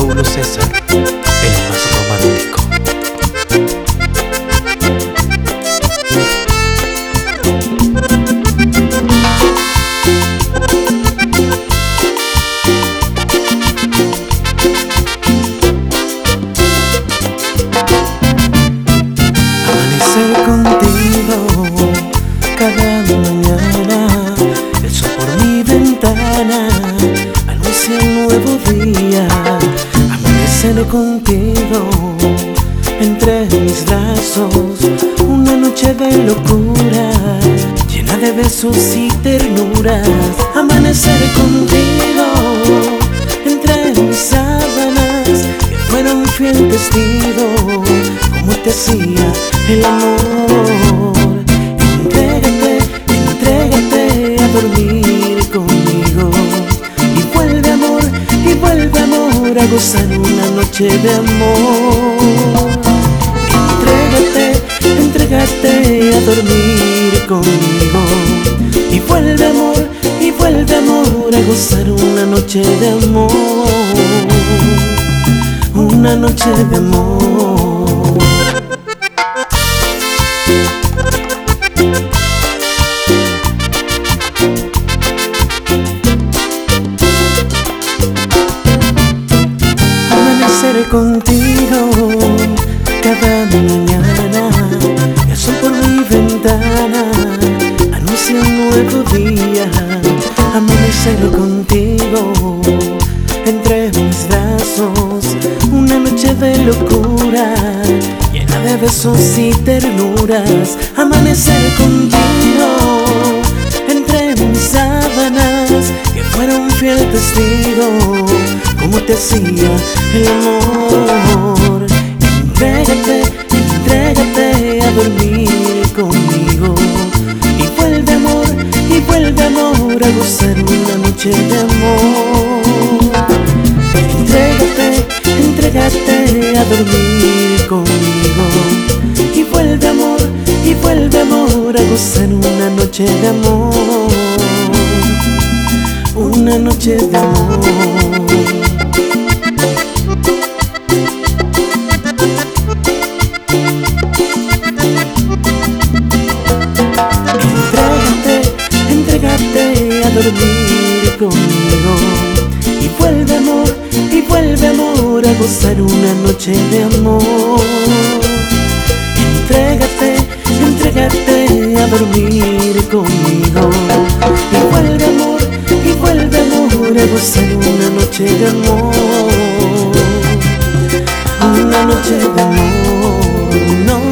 Paulo César, el más romántico. Amanecer contigo cada mañana, el sol por mi ventana anuncia un nuevo día. Amanecer contigo entre mis brazos, una noche de locura llena de besos y ternuras. Amanecer contigo entre mis sábanas, que fuera un fiel testigo como te hacía el amor. Entrégate, entrégate a dormir conmigo y vuelve amor a gozar una noche de amor. Entrégate, entrégate a dormir conmigo y vuelve amor a gozar una noche de amor. Una noche de amor. Amanecer contigo cada mañana, el sol por mi ventana anuncia un nuevo día. Amanecer contigo entre mis brazos, una noche de locura llena de besos y ternuras. Amanecer contigo entre mis sábanas, que fuera un fiel testigo como te hacía el amor. Entrégate, entrégate a dormir conmigo y vuelve amor a gozar una noche de amor. Entrégate, entrégate a dormir conmigo y vuelve amor a gozar una noche de amor. Una noche de amor. Entrégate a dormir conmigo y vuelve amor a gozar una noche de amor. Entrégate, entrégate a dormir conmigo y vuelve amor a gozar una noche de amor. Una noche de amor, no.